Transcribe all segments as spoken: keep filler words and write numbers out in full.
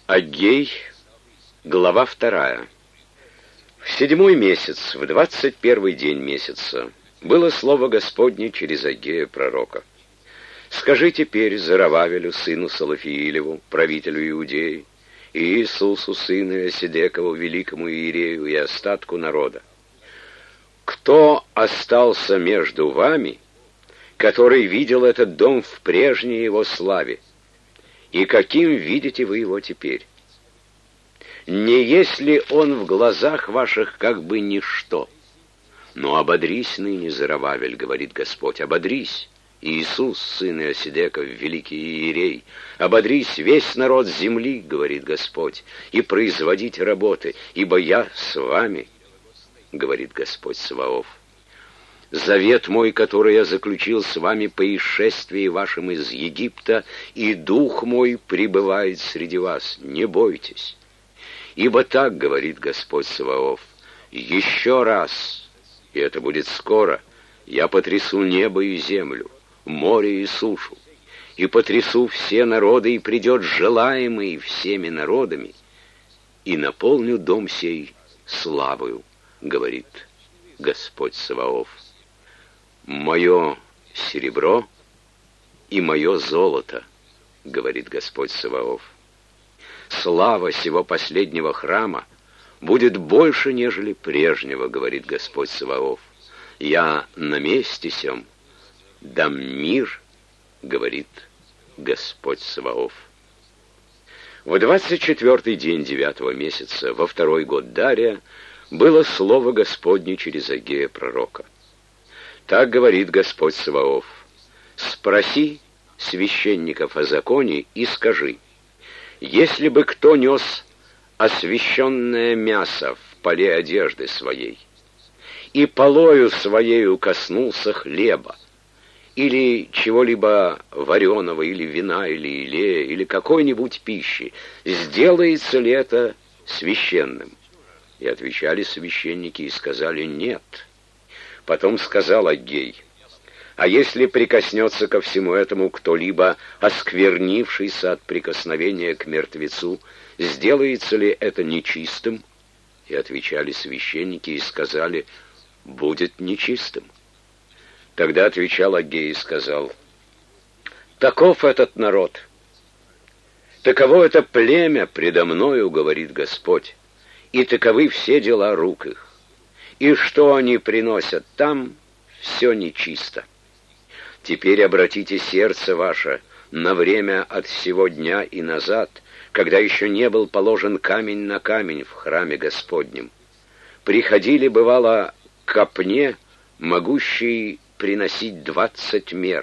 Аггей, глава вторая. В седьмой месяц, в двадцать первый день месяца, было слово Господне через Аггея пророка. «Скажи теперь Зоровавелю, сыну Салафиилеву, правителю Иудеи, и Иисусу, сыну Иосидекову, великому иерею и остатку народа: кто остался между вами, который видел этот дом в прежней его славе, и каким видите вы его теперь? Не есть ли он в глазах ваших как бы ничто? Но ободрись ныне, Зоровавель, говорит Господь, ободрись, Иисус, сын Иосидеков, великий иерей, ободрись весь народ земли, говорит Господь, и производите работы, ибо я с вами, говорит Господь Саваоф. Завет мой, который я заключил с вами по исшествии вашим из Египта, и дух мой пребывает среди вас, не бойтесь. Ибо так говорит Господь Саваоф: еще раз, и это будет скоро, я потрясу небо и землю, море и сушу, и потрясу все народы, и придет желаемый всеми народами, и наполню дом сей славою, говорит Господь Саваоф. Мое серебро и мое золото, говорит Господь Саваоф. Слава сего последнего храма будет больше, нежели прежнего, говорит Господь Саваоф. Я на месте сем дам мир, говорит Господь Саваоф. В двадцать четвертый день девятого месяца, во второй год Дария, было слово Господне через Аггея пророка. Так говорит Господь Саваоф: спроси священников о законе и скажи: если бы кто нес освященное мясо в поле одежды своей, и полою своею коснулся хлеба, или чего-либо вареного, или вина, или илея, или какой-нибудь пищи, сделается ли это священным? И отвечали священники и сказали: нет. Потом сказал Аггей: а если прикоснется ко всему этому кто-либо, осквернившийся от прикосновения к мертвецу, сделается ли это нечистым? И отвечали священники и сказали: будет нечистым. Тогда отвечал Аггей и сказал: таков этот народ, таково это племя предо мною, говорит Господь, и таковы все дела рук их. И что они приносят там, все нечисто. Теперь обратите сердце ваше на время от сего дня и назад, когда еще не был положен камень на камень в храме Господнем. Приходили, бывало, к копне, могущей приносить двадцать мер,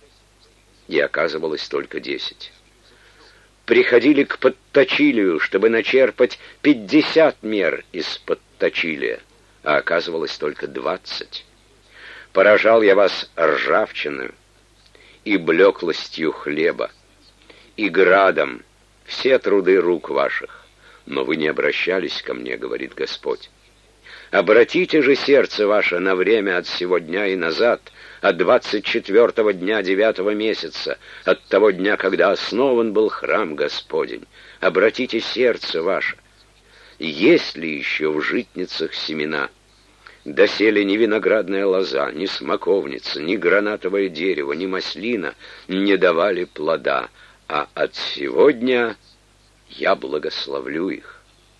и оказывалось только десять. Приходили к подточилию, чтобы начерпать пятьдесят мер из подточилия, а оказывалось только двадцать. Поражал я вас ржавчиною и блеклостью хлеба, и градом все труды рук ваших, но вы не обращались ко мне, говорит Господь. Обратите же сердце ваше на время от сего дня и назад, от двадцать четвертого дня девятого месяца, от того дня, когда основан был храм Господень. Обратите сердце ваше. Есть ли еще в житницах семена? Доселе ни виноградная лоза, ни смоковница, ни гранатовое дерево, ни маслина не давали плода, а от сего дня я благословлю их.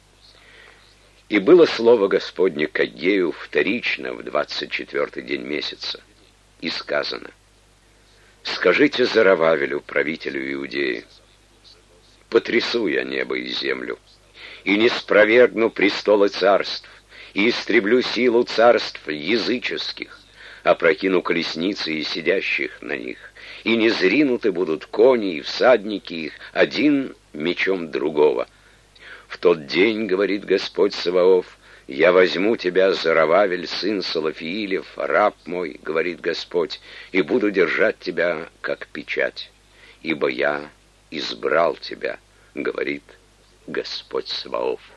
И было слово Господне к Аггею вторично в двадцать четвертый день месяца, и сказано: скажите Зоровавелю, правителю Иудеи: потрясу я небо и землю, и не спровергну престолы царств, и истреблю силу царств языческих, опрокину колесницы и сидящих на них, и не зринуты будут кони и всадники их, один мечом другого. В тот день, говорит Господь Саваоф, я возьму тебя, Зоровавель, сын Салафиилев, раб мой, говорит Господь, и буду держать тебя, как печать, ибо я избрал тебя, говорит Господь Саваоф.